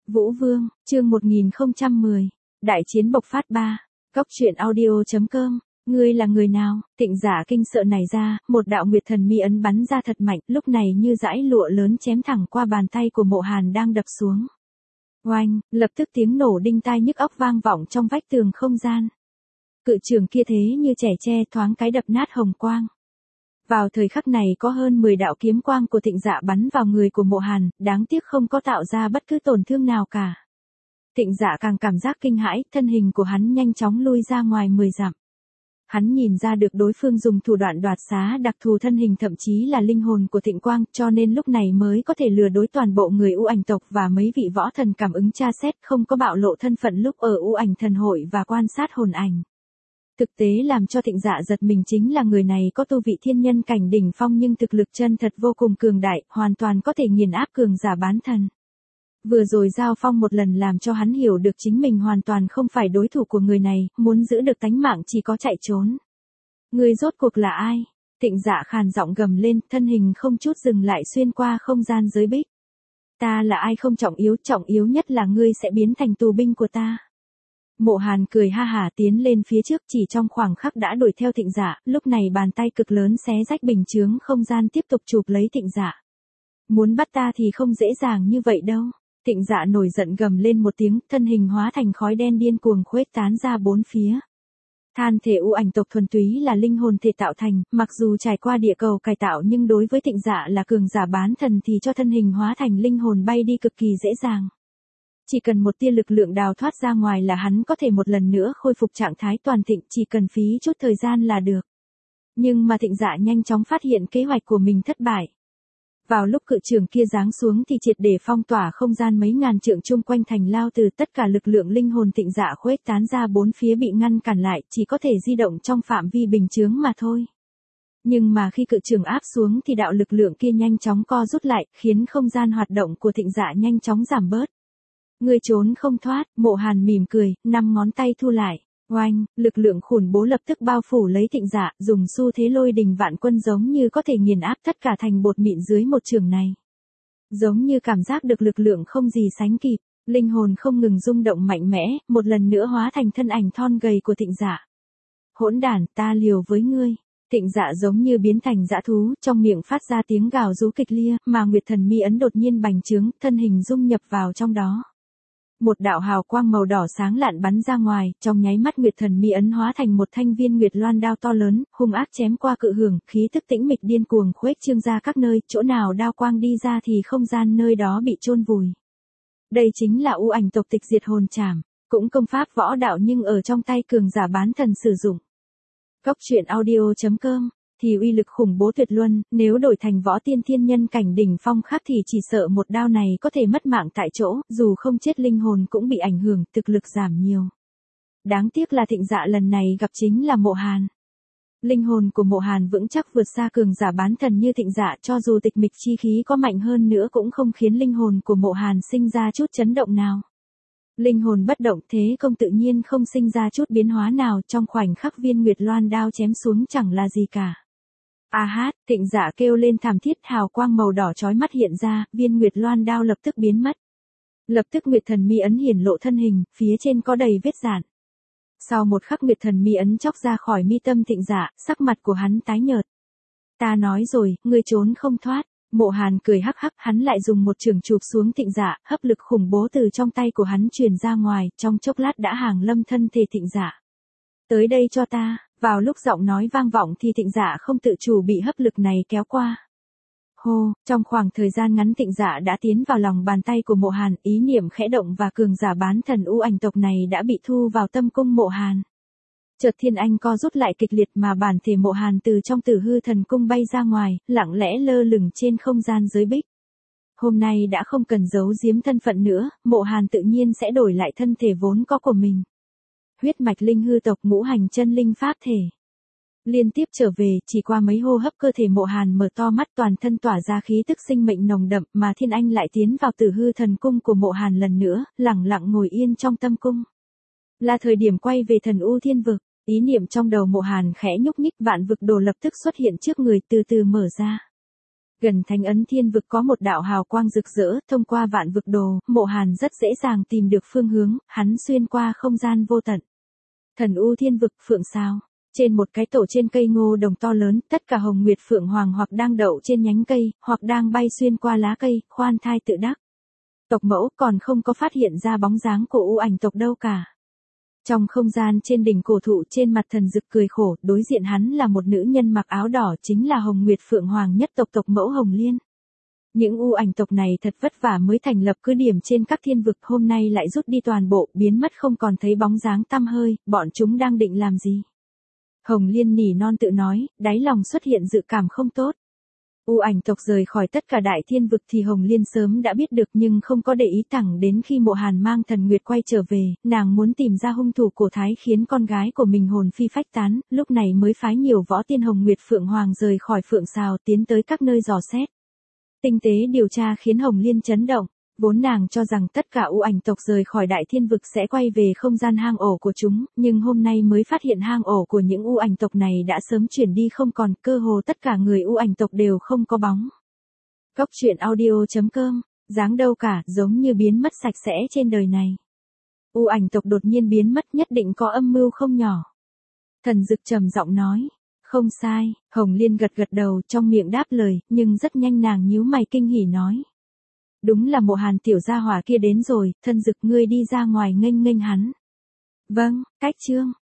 Vũ Vương, chương 1010, Đại chiến bộc phát 3, Cóc truyện audio.com, ngươi là người nào? Thịnh Giả kinh sợ nảy ra, một đạo nguyệt thần mi ấn bắn ra thật mạnh, lúc này như dải lụa lớn chém thẳng qua bàn tay của Mộ Hàn đang đập xuống. Oanh, lập tức tiếng nổ đinh tai nhức óc vang vọng trong vách tường không gian. Cự trường kia thế như trẻ tre thoáng cái đập nát hồng quang. Vào thời khắc này có hơn 10 đạo kiếm quang của Thịnh Dạ bắn vào người của Mộ Hàn, đáng tiếc không có tạo ra bất cứ tổn thương nào cả. Thịnh Dạ càng cảm giác kinh hãi, thân hình của hắn nhanh chóng lui ra ngoài 10 dặm. Hắn nhìn ra được đối phương dùng thủ đoạn đoạt xá đặc thù thân hình thậm chí là linh hồn của Thịnh Quang, cho nên lúc này mới có thể lừa đối toàn bộ người U Ảnh tộc và mấy vị võ thần cảm ứng tra xét, không có bạo lộ thân phận lúc ở U Ảnh thần hội và quan sát hồn ảnh. Thực tế làm cho Thịnh Dạ giật mình chính là người này có tu vị thiên nhân cảnh đỉnh phong nhưng thực lực chân thật vô cùng cường đại, hoàn toàn có thể nghiền áp cường giả bán thần. Vừa rồi giao phong một lần làm cho hắn hiểu được chính mình hoàn toàn không phải đối thủ của người này, muốn giữ được tánh mạng chỉ có chạy trốn. Người rốt cuộc là ai? Thịnh Dạ khàn giọng gầm lên, thân hình không chút dừng lại xuyên qua không gian giới bích. Ta là ai không trọng yếu nhất là ngươi sẽ biến thành tù binh của ta. Mộ Hàn cười ha hả tiến lên phía trước, chỉ trong khoảng khắc đã đuổi theo Thịnh Dạ, lúc này bàn tay cực lớn xé rách bình chướng không gian tiếp tục chụp lấy Thịnh Dạ. Muốn bắt ta thì không dễ dàng như vậy đâu. Thịnh Dạ nổi giận gầm lên một tiếng, thân hình hóa thành khói đen điên cuồng khuếch tán ra bốn phía. Than thể U Ảnh tộc thuần túy là linh hồn thể tạo thành, mặc dù trải qua địa cầu cải tạo nhưng đối với Thịnh Dạ là cường giả bán thần thì cho thân hình hóa thành linh hồn bay đi cực kỳ dễ dàng. Chỉ cần một tia lực lượng đào thoát ra ngoài là hắn có thể một lần nữa khôi phục trạng thái toàn thịnh, chỉ cần phí chút thời gian là được. Nhưng mà Thịnh Dạ nhanh chóng phát hiện kế hoạch của mình thất bại. Vào lúc cự trường kia giáng xuống thì triệt để phong tỏa không gian mấy ngàn trượng chung quanh thành lao, từ tất cả lực lượng linh hồn Thịnh Dạ khuếch tán ra bốn phía bị ngăn cản lại, chỉ có thể di động trong phạm vi bình chướng mà thôi. Nhưng mà khi cự trường áp xuống thì đạo lực lượng kia nhanh chóng co rút lại, khiến không gian hoạt động của Thịnh Dạ nhanh chóng giảm bớt. Ngươi trốn không thoát, Mộ Hàn mỉm cười, 5 ngón tay thu lại. Oanh, lực lượng khủng bố lập tức bao phủ lấy Thịnh Dạ, dùng xu thế lôi đình vạn quân giống như có thể nghiền áp tất cả thành bột mịn dưới một trường này. Giống như cảm giác được lực lượng không gì sánh kịp, linh hồn không ngừng rung động mạnh mẽ, một lần nữa hóa thành thân ảnh thon gầy của Thịnh Dạ. Hỗn đản, ta liều với ngươi. Thịnh Dạ giống như biến thành dã thú, trong miệng phát ra tiếng gào rú kịch liệt, mà Nguyệt Thần Mi ấn đột nhiên bành trướng, thân hình dung nhập vào trong đó. Một đạo hào quang màu đỏ sáng lạn bắn ra ngoài, trong nháy mắt Nguyệt Thần Mi ấn hóa thành một thanh viên Nguyệt Loan đao to lớn, hung ác chém qua cự hưởng, khí tức tĩnh mịch điên cuồng khuếch trương ra các nơi, chỗ nào đao quang đi ra thì không gian nơi đó bị chôn vùi. Đây chính là U Ảnh tộc tịch diệt hồn trảm, cũng công pháp võ đạo nhưng ở trong tay cường giả bán thần sử dụng. Cóc truyện audio.com thì uy lực khủng bố tuyệt luân, nếu đổi thành võ tiên thiên nhân cảnh đỉnh phong khác thì chỉ sợ một đao này có thể mất mạng tại chỗ, dù không chết linh hồn cũng bị ảnh hưởng, thực lực giảm nhiều. Đáng tiếc là Thịnh Dạ lần này gặp chính là Mộ Hàn. Linh hồn của Mộ Hàn vững chắc vượt xa cường giả bán thần như Thịnh Dạ, cho dù tịch mịch chi khí có mạnh hơn nữa cũng không khiến linh hồn của Mộ Hàn sinh ra chút chấn động nào. Linh hồn bất động, thế công tự nhiên không sinh ra chút biến hóa nào, trong khoảnh khắc viên Nguyệt Loan đao chém xuống chẳng là gì cả. A hát, Thịnh Dạ kêu lên thảm thiết, hào quang màu đỏ chói mắt hiện ra, viên Nguyệt Loan đao lập tức biến mất. Lập tức Nguyệt Thần Mi ấn hiển lộ thân hình, phía trên có đầy vết rạn. Sau một khắc Nguyệt Thần Mi ấn chóc ra khỏi mi tâm Thịnh Dạ, sắc mặt của hắn tái nhợt. Ta nói rồi, ngươi trốn không thoát. Mộ Hàn cười hắc hắc, hắn lại dùng một chưởng chụp xuống Thịnh Dạ, hấp lực khủng bố từ trong tay của hắn truyền ra ngoài, trong chốc lát đã hàng lâm thân thể Thịnh Dạ. Tới đây cho ta. Vào lúc giọng nói vang vọng thì Thịnh Dạ không tự chủ bị hấp lực này kéo qua. Hô, trong khoảng thời gian ngắn Thịnh Dạ đã tiến vào lòng bàn tay của Mộ Hàn, ý niệm khẽ động và cường giả bán thần U Ảnh tộc này đã bị thu vào tâm cung Mộ Hàn. Chợt thiên anh co rút lại kịch liệt mà bản thể Mộ Hàn từ trong Tử Hư Thần Cung bay ra ngoài, lặng lẽ lơ lửng trên không gian giới bích. Hôm nay đã không cần giấu giếm thân phận nữa, Mộ Hàn tự nhiên sẽ đổi lại thân thể vốn có của mình. Huyết mạch linh hư tộc ngũ hành chân linh pháp thể. Liên tiếp trở về, chỉ qua mấy hô hấp cơ thể Mộ Hàn mở to mắt, toàn thân tỏa ra khí tức sinh mệnh nồng đậm, mà thiên anh lại tiến vào Tử Hư Thần Cung của Mộ Hàn lần nữa, lặng lặng ngồi yên trong tâm cung. Là thời điểm quay về Thần U Thiên Vực, ý niệm trong đầu Mộ Hàn khẽ nhúc nhích, vạn vực đồ lập tức xuất hiện trước người, từ từ mở ra. Gần thánh ấn thiên vực có một đạo hào quang rực rỡ, thông qua vạn vực đồ, Mộ Hàn rất dễ dàng tìm được phương hướng, hắn xuyên qua không gian vô tận. Thần U thiên vực phượng sao. Trên một cái tổ trên cây ngô đồng to lớn, tất cả hồng nguyệt phượng hoàng hoặc đang đậu trên nhánh cây, hoặc đang bay xuyên qua lá cây, khoan thai tự đắc. Tộc mẫu còn không có phát hiện ra bóng dáng của U ảnh tộc đâu cả. Trong không gian trên đỉnh cổ thụ trên mặt thần dực cười khổ, đối diện hắn là một nữ nhân mặc áo đỏ chính là Hồng Nguyệt Phượng Hoàng nhất tộc tộc mẫu Hồng Liên. Những U ảnh tộc này thật vất vả mới thành lập cứ điểm trên các thiên vực, hôm nay lại rút đi toàn bộ, biến mất không còn thấy bóng dáng tăm hơi, bọn chúng đang định làm gì? Hồng Liên nỉ non tự nói, đáy lòng xuất hiện dự cảm không tốt. U ảnh tộc rời khỏi tất cả đại thiên vực thì Hồng Liên sớm đã biết được nhưng không có để ý, thẳng đến khi Mộ Hàn mang Thần Nguyệt quay trở về, nàng muốn tìm ra hung thủ cổ thái khiến con gái của mình hồn phi phách tán, lúc này mới phái nhiều võ tiên Hồng Nguyệt Phượng Hoàng rời khỏi Phượng Sào tiến tới các nơi dò xét. Tinh tế điều tra khiến Hồng Liên chấn động. Vốn nàng cho rằng tất cả U ảnh tộc rời khỏi đại thiên vực sẽ quay về không gian hang ổ của chúng, nhưng hôm nay mới phát hiện hang ổ của những U ảnh tộc này đã sớm chuyển đi không còn, cơ hồ tất cả người U ảnh tộc đều không có bóng. Cốc truyện audio.com, dáng đâu cả, giống như biến mất sạch sẽ trên đời này. U ảnh tộc đột nhiên biến mất nhất định có âm mưu không nhỏ. Thần Dực trầm giọng nói. Không sai, Hồng Liên gật gật đầu trong miệng đáp lời, nhưng rất nhanh nàng nhíu mày kinh hỉ nói. Đúng là Mộ Hàn tiểu gia hỏa kia đến rồi, Thần Dực ngươi đi ra ngoài nghênh nghênh hắn. Vâng, cách chương.